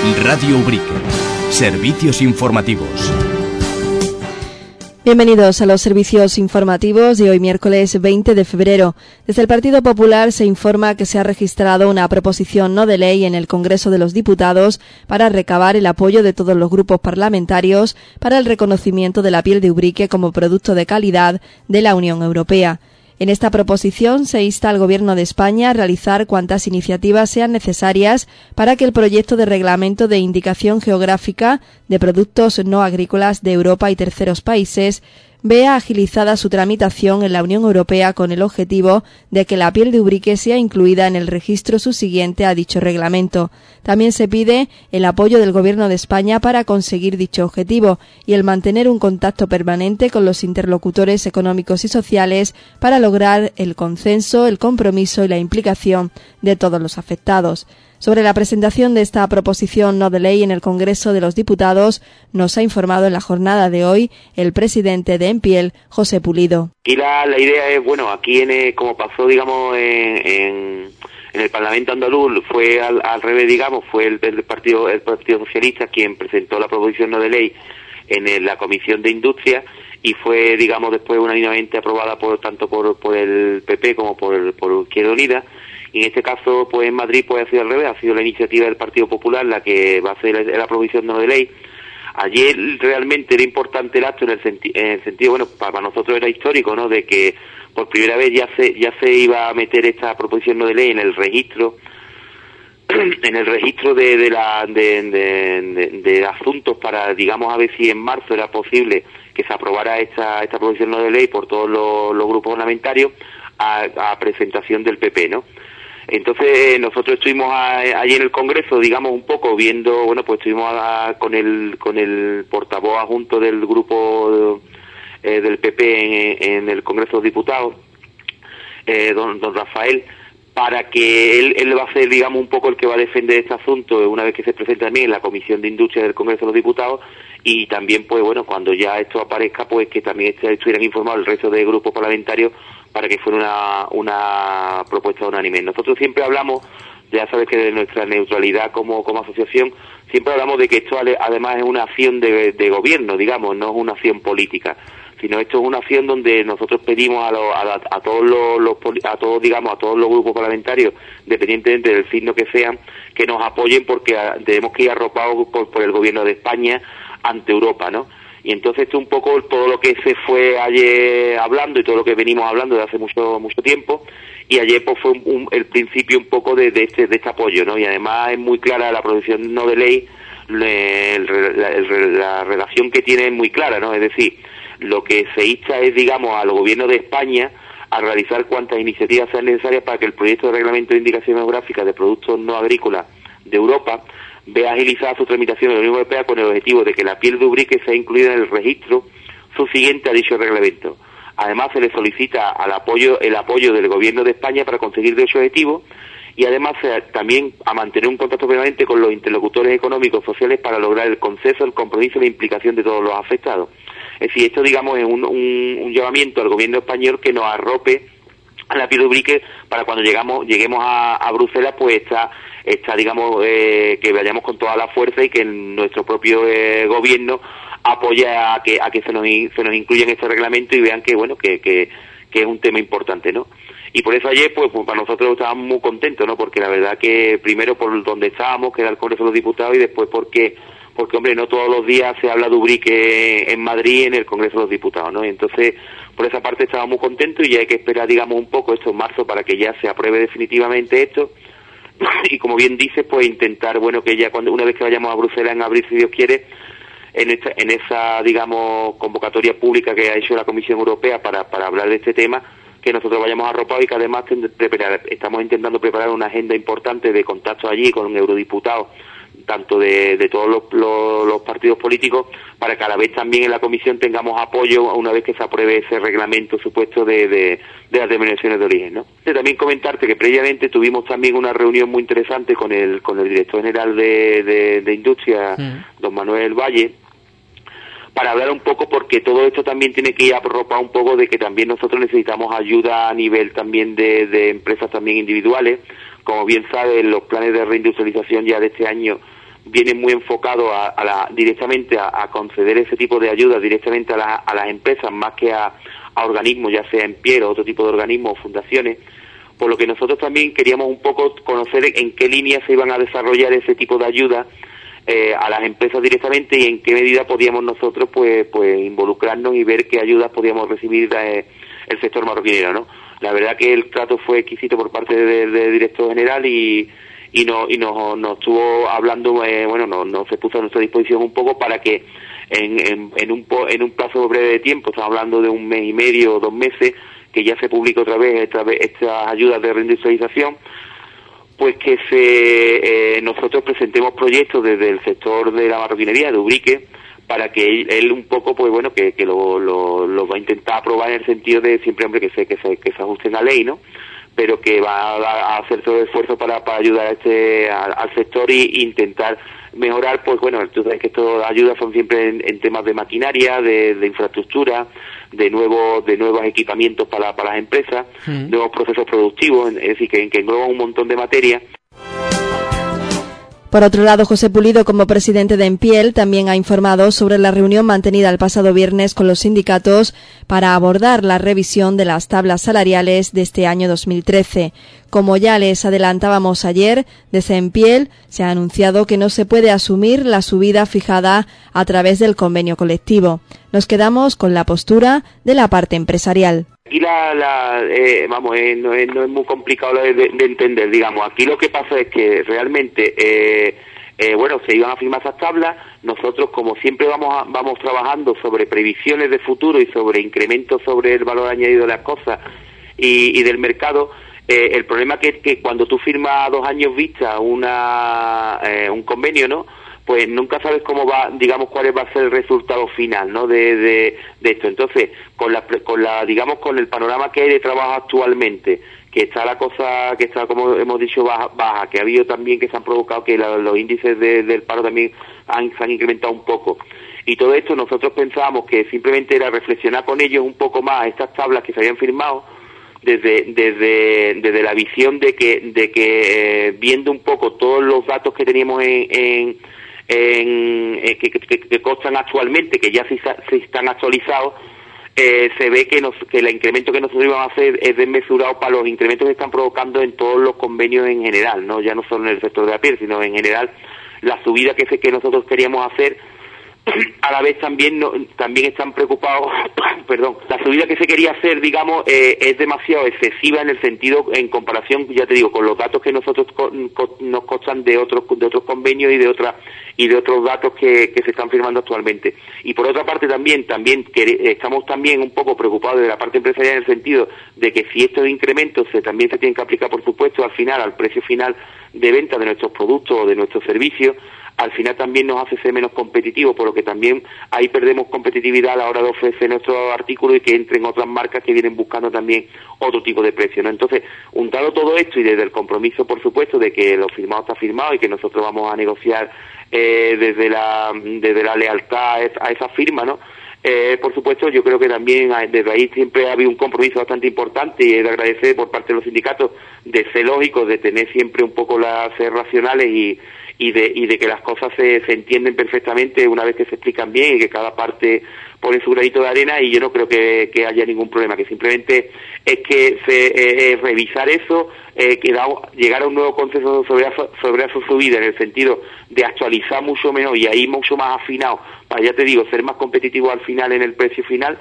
Radio Ubrique. Servicios informativos. Bienvenidos a los servicios informativos de hoy miércoles 20 de febrero. Desde el Partido Popular se informa que se ha registrado una proposición no de ley en el Congreso de los Diputados para recabar el apoyo de todos los grupos parlamentarios para el reconocimiento de la piel de Ubrique como producto de calidad de la Unión Europea. En esta proposición se insta al Gobierno de España a realizar cuantas iniciativas sean necesarias para que el proyecto de reglamento de indicación geográfica de productos no agrícolas de Europa y terceros países vea agilizada su tramitación en la Unión Europea con el objetivo de que la piel de Ubrique sea incluida en el registro subsiguiente a dicho reglamento. También se pide el apoyo del Gobierno de España para conseguir dicho objetivo y el mantener un contacto permanente con los interlocutores económicos y sociales para lograr el consenso, el compromiso y la implicación de todos los afectados. Sobre la presentación de esta proposición no de ley en el Congreso de los Diputados, nos ha informado en la jornada de hoy el presidente de ENPIEL, José Pulido. Y la idea es, aquí como pasó, en el Parlamento andaluz, fue al revés, fue el Partido Socialista quien presentó la proposición no de ley en la Comisión de Industria y fue, después unánimemente aprobada tanto por el PP como por Izquierda Unida. Y en este caso, pues en Madrid, ha sido al revés, ha sido la iniciativa del Partido Popular la que va a hacer la proposición no de ley. Ayer realmente era importante el acto en el sentido, para nosotros era histórico, ¿no?, de que por primera vez ya se iba a meter esta proposición no de ley en el registro de asuntos para, a ver si en marzo era posible que se aprobara esta proposición no de ley por todos los grupos parlamentarios a presentación del PP, ¿no? Entonces nosotros estuvimos allí en el Congreso, un poco viendo, estuvimos con el portavoz adjunto del grupo del PP en el Congreso de los Diputados, don Rafael, para que él va a ser, un poco el que va a defender este asunto una vez que se presente también en la Comisión de Industria del Congreso de los Diputados y también, cuando ya esto aparezca, que también estuvieran informados el resto de grupos parlamentarios para que fuera una propuesta unánime. Nosotros siempre hablamos, ya sabes que de nuestra neutralidad como asociación, siempre hablamos de que esto además es una acción de gobierno, no es una acción política, sino esto es una acción donde nosotros pedimos a todos los grupos parlamentarios, independientemente del signo que sean, que nos apoyen porque tenemos que ir arropados por el gobierno de España ante Europa, ¿no? Y entonces esto un poco todo lo que se fue ayer hablando y todo lo que venimos hablando de hace mucho tiempo, y ayer fue el principio un poco de este apoyo, ¿no? Y además es muy clara la proposición no de ley, la relación que tiene es muy clara, ¿no? Es decir, lo que se insta es, al gobierno de España a realizar cuantas iniciativas sean necesarias para que el proyecto de reglamento de indicación geográfica de productos no agrícolas de Europa vea agilizada su tramitación en la Unión Europea con el objetivo de que la piel de Ubrique sea incluida en el registro subsiguiente a dicho reglamento. Además, se le solicita el apoyo del Gobierno de España para conseguir dicho objetivo y además también a mantener un contacto permanente con los interlocutores económicos sociales para lograr el consenso, el compromiso y la implicación de todos los afectados. Es decir, esto, es un llamamiento al Gobierno español que nos arrope a la piel de Ubrique para cuando lleguemos a Bruselas, que vayamos con toda la fuerza y que nuestro propio gobierno apoye a que se nos incluya en este reglamento y vean que es un tema importante, ¿no? Y por eso ayer, para nosotros estábamos muy contentos, ¿no? Porque la verdad que primero por donde estábamos, que era el Congreso de los Diputados, y después porque hombre, no todos los días se habla de Ubrique en Madrid en el Congreso de los Diputados, ¿no? Y entonces, por esa parte estábamos muy contentos y ya hay que esperar, un poco esto en marzo para que ya se apruebe definitivamente esto. Y como bien dices, intentar, que ya una vez que vayamos a Bruselas en abril, si Dios quiere, en esa, convocatoria pública que ha hecho la Comisión Europea para hablar de este tema, que nosotros vayamos arropados y que además estamos intentando preparar una agenda importante de contactos allí con eurodiputados, tanto de todos los partidos políticos, para que a la vez también en la Comisión tengamos apoyo una vez que se apruebe ese reglamento supuesto de las denominaciones de origen, ¿no? También comentarte que previamente tuvimos también una reunión muy interesante con el director general de Industria, don Manuel Valle, para hablar un poco, porque todo esto también tiene que ir arropado un poco de que también nosotros necesitamos ayuda a nivel también de empresas también individuales. Como bien saben, los planes de reindustrialización ya de este año vienen muy enfocados directamente a conceder ese tipo de ayudas directamente a las empresas, más que a organismos, ya sea en pie o otro tipo de organismos o fundaciones, por lo que nosotros también queríamos un poco conocer en qué línea se iban a desarrollar ese tipo de ayudas a las empresas directamente y en qué medida podíamos nosotros pues involucrarnos y ver qué ayudas podíamos recibir el sector marroquinero, ¿no? La verdad que el trato fue exquisito por parte del director general y nos estuvo hablando, nos se puso a nuestra disposición un poco para que en un plazo breve de tiempo, estamos hablando de 1 mes y medio o 2 meses, que ya se publique otra vez estas ayudas de reindustrialización, pues que nosotros presentemos proyectos desde el sector de la marroquinería, de Ubrique, para que él un poco, pues bueno, que lo va a intentar aprobar en el sentido de siempre, hombre, que se ajusten a ley, ¿no? Pero que va a hacer todo el esfuerzo para ayudar al sector e intentar mejorar, pues bueno, tú sabes que estas ayudas son siempre en temas de maquinaria, de infraestructura, de nuevos equipamientos para las empresas, nuevos procesos productivos, es decir, que engloban un montón de materias. Por otro lado, José Pulido, como presidente de Empiel, también ha informado sobre la reunión mantenida el pasado viernes con los sindicatos para abordar la revisión de las tablas salariales de este año 2013. Como ya les adelantábamos ayer, desde Empiel se ha anunciado que no se puede asumir la subida fijada a través del convenio colectivo. Nos quedamos con la postura de la parte empresarial. Aquí no es muy complicado de entender, digamos. Aquí lo que pasa es que realmente, se iban a firmar esas tablas. Nosotros, como siempre, vamos trabajando sobre previsiones de futuro y sobre incrementos sobre el valor añadido de las cosas y del mercado. El problema es que cuando tú firmas a 2 años vista un convenio, ¿no?, pues nunca sabes cómo va, digamos, cuál va a ser el resultado final, ¿no?, de esto. Entonces, con el panorama que hay de trabajo actualmente, que está la cosa, que está, como hemos dicho, baja, que ha habido también, que se han provocado que los índices del paro también se han incrementado un poco. Y todo esto nosotros pensábamos que simplemente era reflexionar con ellos un poco más estas tablas que se habían firmado, desde la visión de que viendo un poco todos los datos que teníamos que constan actualmente, que ya se están actualizados, se ve que el incremento que nosotros íbamos a hacer es desmesurado para los incrementos que están provocando en todos los convenios en general, no ya no solo en el sector de la piel, sino en general la subida que nosotros queríamos hacer. A la vez también están preocupados, la subida que se quería hacer, digamos, es demasiado excesiva en el sentido, en comparación, ya te digo, con los datos que nosotros nos constan de otros convenios y de otros datos que se están firmando actualmente. Y por otra parte también estamos también un poco preocupados de la parte empresarial en el sentido de que si estos incrementos también se tienen que aplicar, por supuesto, al precio final de venta de nuestros productos o de nuestros servicios, al final también nos hace ser menos competitivos, por lo que también ahí perdemos competitividad a la hora de ofrecer nuestros artículos y que entren otras marcas que vienen buscando también otro tipo de precio, ¿no? Entonces, juntado todo esto y desde el compromiso, por supuesto, de que lo firmado está firmado y que nosotros vamos a negociar desde la lealtad a esa firma, ¿no? Por supuesto, yo creo que también desde ahí siempre ha habido un compromiso bastante importante y es de agradecer por parte de los sindicatos de ser lógicos, de tener siempre un poco ser racionales y de que las cosas se entienden perfectamente una vez que se explican bien y que cada parte pone su granito de arena, y yo no creo que haya ningún problema, que simplemente es que revisar eso, llegar a un nuevo consenso sobre esa subida en el sentido de actualizar mucho menos y ahí mucho más afinado para, ya te digo, ser más competitivo al final en el precio final.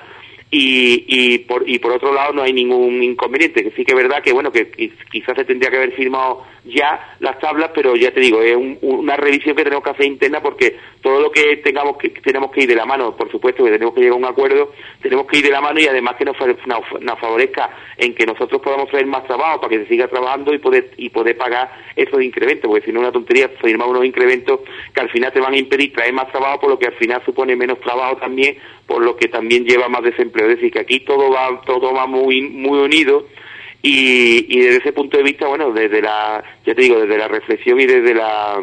Y por otro lado no hay ningún inconveniente, que sí que es verdad que bueno, que quizás se tendría que haber firmado ya las tablas, pero ya te digo, es una revisión que tenemos que hacer interna, porque todo lo que tenemos que ir de la mano, por supuesto que tenemos que llegar a un acuerdo, tenemos que ir de la mano, y además que nos favorezca en que nosotros podamos traer más trabajo para que se siga trabajando y poder pagar esos incrementos, porque si no es una tontería firmar unos incrementos que al final te van a impedir traer más trabajo, por lo que al final supone menos trabajo también, por lo que también lleva más desempleo. Es decir, que aquí todo va muy muy unido, y desde ese punto de vista, bueno, desde la reflexión y desde la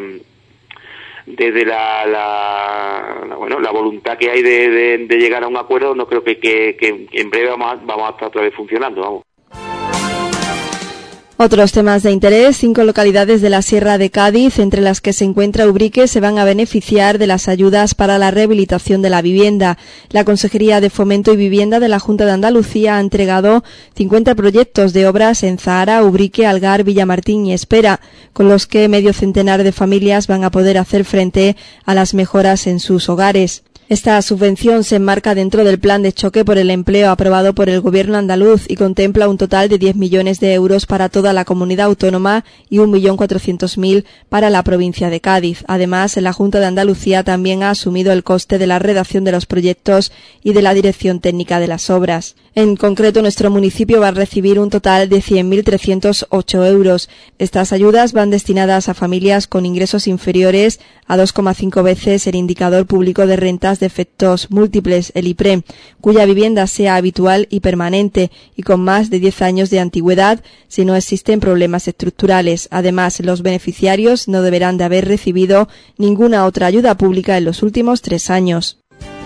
voluntad que hay de llegar a un acuerdo, no creo que en breve vamos a estar otra vez funcionando, vamos. Otros temas de interés: 5 localidades de la Sierra de Cádiz, entre las que se encuentra Ubrique, se van a beneficiar de las ayudas para la rehabilitación de la vivienda. La Consejería de Fomento y Vivienda de la Junta de Andalucía ha entregado 50 proyectos de obras en Zahara, Ubrique, Algar, Villamartín y Espera, con los que medio centenar de familias van a poder hacer frente a las mejoras en sus hogares. Esta subvención se enmarca dentro del Plan de Choque por el Empleo aprobado por el Gobierno andaluz y contempla un total de 10 millones de euros para toda la comunidad autónoma y 1.400.000 para la provincia de Cádiz. Además, la Junta de Andalucía también ha asumido el coste de la redacción de los proyectos y de la dirección técnica de las obras. En concreto, nuestro municipio va a recibir un total de 100.308 euros. Estas ayudas van destinadas a familias con ingresos inferiores a 2,5 veces el indicador público de rentas de efectos múltiples, el IPREM, cuya vivienda sea habitual y permanente y con más de 10 años de antigüedad si no existen problemas estructurales. Además, los beneficiarios no deberán de haber recibido ninguna otra ayuda pública en los últimos 3 años.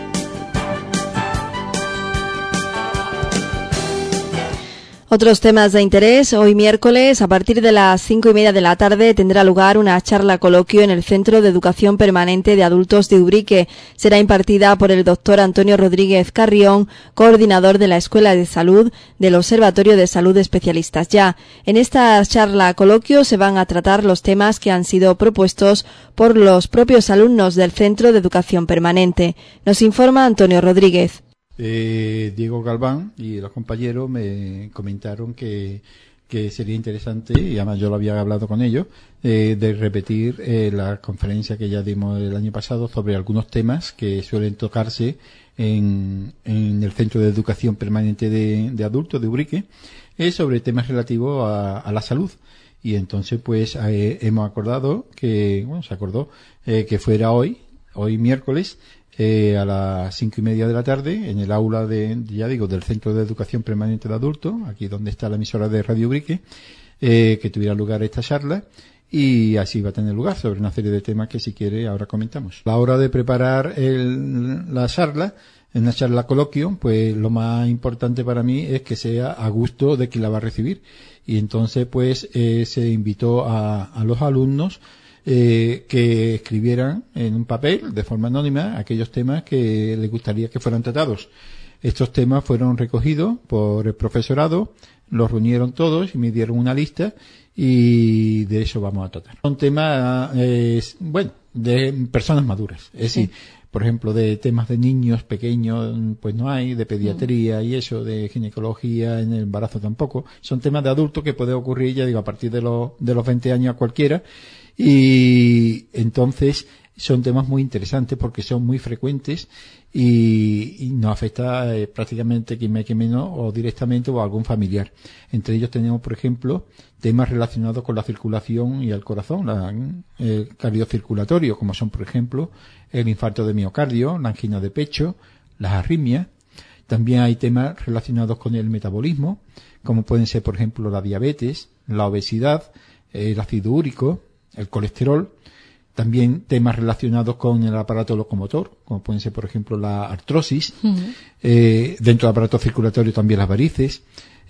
Otros temas de interés. Hoy miércoles, a partir de las 5:30 de la tarde, tendrá lugar una charla coloquio en el Centro de Educación Permanente de Adultos de Ubrique. Será impartida por el doctor Antonio Rodríguez Carrión, coordinador de la Escuela de Salud del Observatorio de Salud Especialistas Ya. En esta charla coloquio se van a tratar los temas que han sido propuestos por los propios alumnos del Centro de Educación Permanente. Nos informa Antonio Rodríguez. Diego Galván y los compañeros me comentaron que sería interesante, y además yo lo había hablado con ellos, de repetir la conferencia que ya dimos el año pasado sobre algunos temas que suelen tocarse en el Centro de Educación Permanente de Adultos de Ubrique, sobre temas relativos a la salud. Y entonces pues hemos acordado que fuera hoy miércoles, a las 5:30 de la tarde, en el aula del Centro de Educación Permanente de Adultos, aquí donde está la emisora de Radio Ubrique, que tuviera lugar esta charla, y así va a tener lugar sobre una serie de temas que, si quiere, ahora comentamos. A la hora de preparar la charla, en una charla coloquio, pues lo más importante para mí es que sea a gusto de quien la va a recibir, y entonces pues se invitó a los alumnos que escribieran en un papel de forma anónima aquellos temas que les gustaría que fueran tratados. Estos temas fueron recogidos por el profesorado, los reunieron todos y me dieron una lista, y de eso vamos a tratar. Son temas de personas maduras, es decir, por ejemplo, de temas de niños pequeños pues no hay, de pediatría y eso, de ginecología en el embarazo tampoco. Son temas de adultos que puede ocurrir, ya digo, a partir de los 20 años a cualquiera. Y entonces son temas muy interesantes porque son muy frecuentes y nos afecta prácticamente quien más que menos, o directamente, o a algún familiar. Entre ellos tenemos, por ejemplo, temas relacionados con la circulación y el corazón, el cardiocirculatorio, como son, por ejemplo, el infarto de miocardio, la angina de pecho, las arritmias. También hay temas relacionados con el metabolismo, como pueden ser, por ejemplo, la diabetes, la obesidad, el ácido úrico, el colesterol. También temas relacionados con el aparato locomotor, como pueden ser, por ejemplo, la artrosis. Dentro del aparato circulatorio también las varices.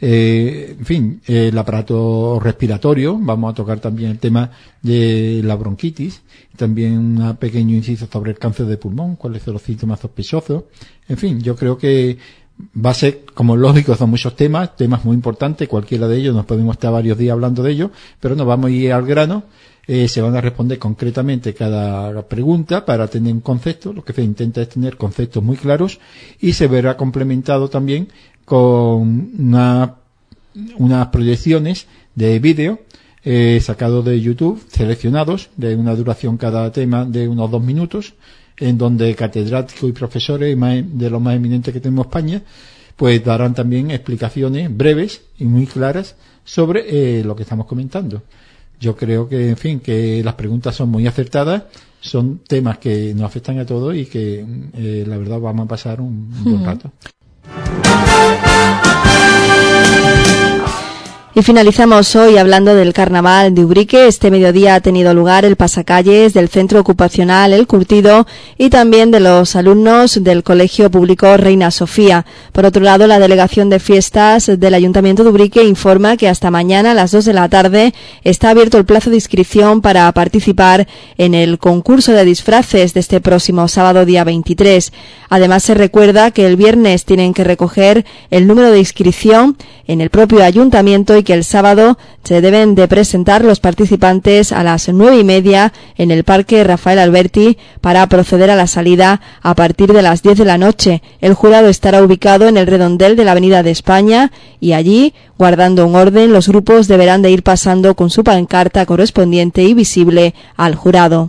El aparato respiratorio. Vamos a tocar también el tema de la bronquitis. También un pequeño inciso sobre el cáncer de pulmón, cuáles son los síntomas sospechosos. En fin, yo creo que va a ser, como lógico, son muchos temas muy importantes. Cualquiera de ellos nos podemos estar varios días hablando de ellos, pero nos vamos a ir al grano. Se van a responder concretamente cada pregunta para tener un concepto. Lo que se intenta es tener conceptos muy claros, y se verá complementado también con unas proyecciones de vídeo sacados de YouTube, seleccionados, de una duración cada tema de unos 2 minutos, en donde catedráticos y profesores de los más eminentes que tenemos en España pues darán también explicaciones breves y muy claras sobre lo que estamos comentando. Yo creo que, en fin, que las preguntas son muy acertadas, son temas que nos afectan a todos y que, la verdad, vamos a pasar un buen rato. Y finalizamos hoy hablando del Carnaval de Ubrique. Este mediodía ha tenido lugar el pasacalles del Centro Ocupacional El Curtido y también de los alumnos del Colegio Público Reina Sofía. Por otro lado, la Delegación de Fiestas del Ayuntamiento de Ubrique informa que hasta mañana a las 2 de la tarde está abierto el plazo de inscripción para participar en el concurso de disfraces de este próximo sábado día 23. Además, se recuerda que el viernes tienen que recoger el número de inscripción en el propio ayuntamiento y que el sábado se deben de presentar los participantes a las 9:30 en el Parque Rafael Alberti para proceder a la salida a partir de las 10 de la noche. El jurado estará ubicado en el redondel de la Avenida de España y allí, guardando un orden, los grupos deberán de ir pasando con su pancarta correspondiente y visible al jurado.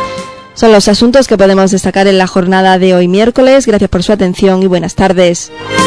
Son los asuntos que podemos destacar en la jornada de hoy miércoles. Gracias por su atención y buenas tardes.